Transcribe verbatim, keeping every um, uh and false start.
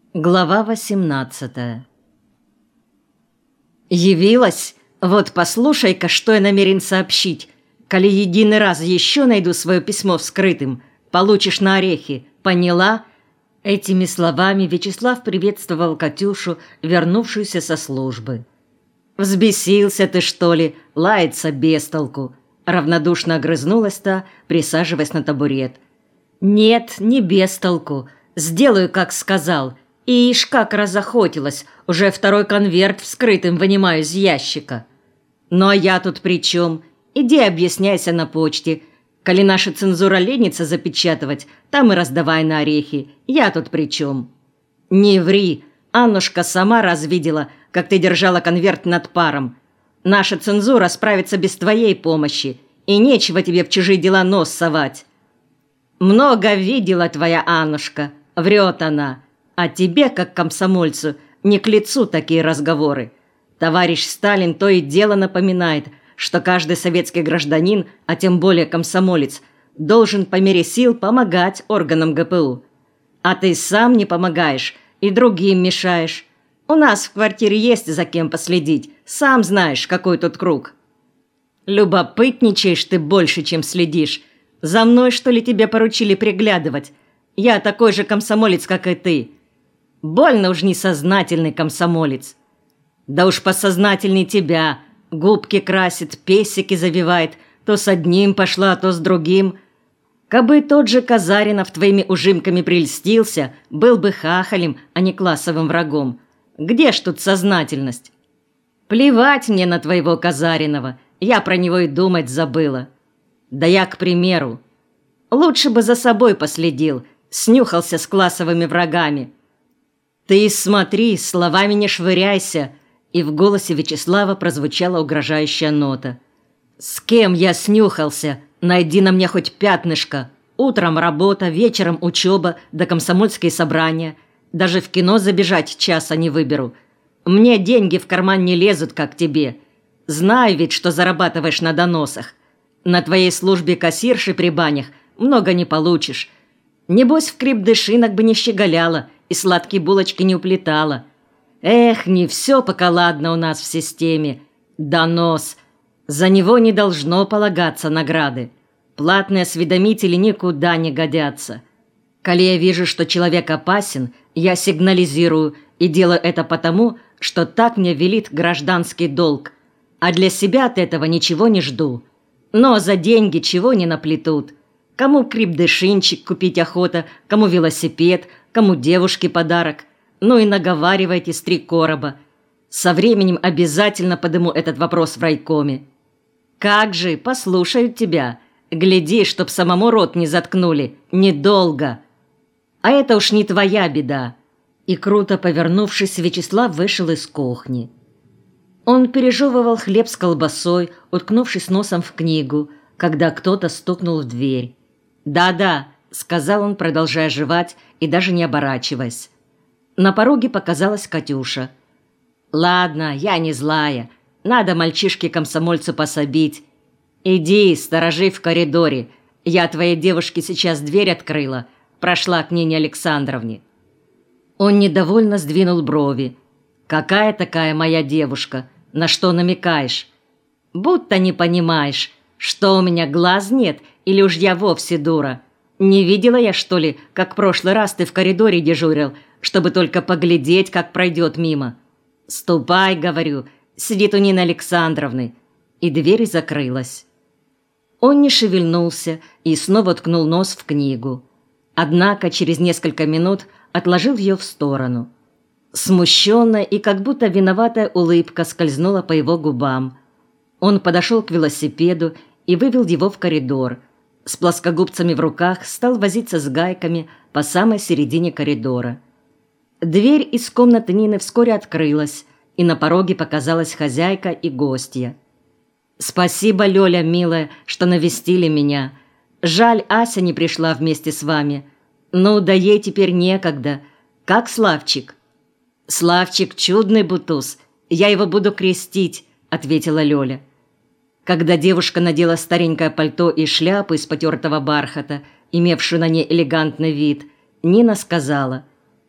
Глава восемнадцатая. «Явилась? Вот послушай-ка, что я намерен сообщить. Коли единый раз еще найду свое письмо вскрытым, получишь на орехи. Поняла?» Этими словами Вячеслав приветствовал Катюшу, вернувшуюся со службы. «Взбесился ты, что ли? Лается без толку!» Равнодушно огрызнулась та, присаживаясь на табурет. «Нет, не без толку. Сделаю, как сказал. И ишь как разохотилась, уже второй конверт вскрытым вынимаю из ящика. Ну а я тут при чем? Иди объясняйся на почте. Коли наша цензура ленится запечатывать, там и раздавай на орехи. Я тут при чем? Не ври, Аннушка сама развидела, как ты держала конверт над паром. Наша цензура справится без твоей помощи, и нечего тебе в чужие дела нос совать. Много видела твоя Аннушка, врет она. А тебе, как комсомольцу, не к лицу такие разговоры. Товарищ Сталин то и дело напоминает, что каждый советский гражданин, а тем более комсомолец, должен по мере сил помогать органам ГПУ. А ты сам не помогаешь и другим мешаешь. У нас в квартире есть за кем последить, сам знаешь, какой тут круг. Любопытничаешь ты больше, чем следишь. За мной, что ли, тебе поручили приглядывать? Я такой же комсомолец, как и ты. Больно уж несознательный комсомолец. Да уж посознательней тебя. Губки красит, песики завивает. То с одним пошла, то с другим. Кабы тот же Казаринов твоими ужимками прельстился, был бы хахалем, а не классовым врагом. Где ж тут сознательность? Плевать мне на твоего Казаринова. Я про него и думать забыла. Да я, к примеру. Лучше бы за собой последил. Снюхался с классовыми врагами. «Ты смотри, словами не швыряйся!» И в голосе Вячеслава прозвучала угрожающая нота. «С кем я снюхался? Найди на мне хоть пятнышко. Утром работа, вечером учеба, да комсомольские собрания. Даже в кино забежать часа не выберу. Мне деньги в карман не лезут, как тебе. Знаю ведь, что зарабатываешь на доносах. На твоей службе кассирши при банях много не получишь. Небось, в крепдышинок бы не щеголяла и сладкие булочки не уплетала. Эх, не все пока ладно у нас в системе. Донос. За него не должно полагаться награды. Платные осведомители никуда не годятся. Коли я вижу, что человек опасен, я сигнализирую и делаю это потому, что так мне велит гражданский долг. А для себя от этого ничего не жду. Но за деньги чего не наплетут. Кому крепдышинчик купить охота, кому велосипед, кому девушке подарок. Ну и наговаривайте с три короба. Со временем обязательно подниму этот вопрос в райкоме. Как же, послушают тебя. Гляди, чтоб самому рот не заткнули. Недолго. А это уж не твоя беда. И круто повернувшись, Вячеслав вышел из кухни. Он пережевывал хлеб с колбасой, уткнувшись носом в книгу, когда кто-то стукнул в дверь. «Да-да», — сказал он, продолжая жевать и даже не оборачиваясь. На пороге показалась Катюша. «Ладно, я не злая. Надо мальчишке-комсомольцу пособить. Иди, сторожи в коридоре. Я твоей девушке сейчас дверь открыла. Прошла к Нине Александровне». Он недовольно сдвинул брови. «Какая такая моя девушка? На что намекаешь? Будто не понимаешь, что у меня глаз нет, или уж я вовсе дура. Не видела я, что ли, как в прошлый раз ты в коридоре дежурил, чтобы только поглядеть, как пройдет мимо? Ступай, говорю, сидит у Нины Александровны». И дверь закрылась. Он не шевельнулся и снова ткнул нос в книгу. Однако через несколько минут отложил ее в сторону. Смущенная и как будто виноватая улыбка скользнула по его губам. Он подошел к велосипеду и вывел его в коридор. С плоскогубцами в руках стал возиться с гайками по самой середине коридора. Дверь из комнаты Нины вскоре открылась, и на пороге показалась хозяйка и гостья. «Спасибо, Лёля, милая, что навестили меня. Жаль, Ася не пришла вместе с вами. Ну, да ей теперь некогда. Как Славчик?» «Славчик чудный бутуз. Я его буду крестить», — ответила Лёля. Когда девушка надела старенькое пальто и шляпу из потертого бархата, имевшую на ней элегантный вид, Нина сказала: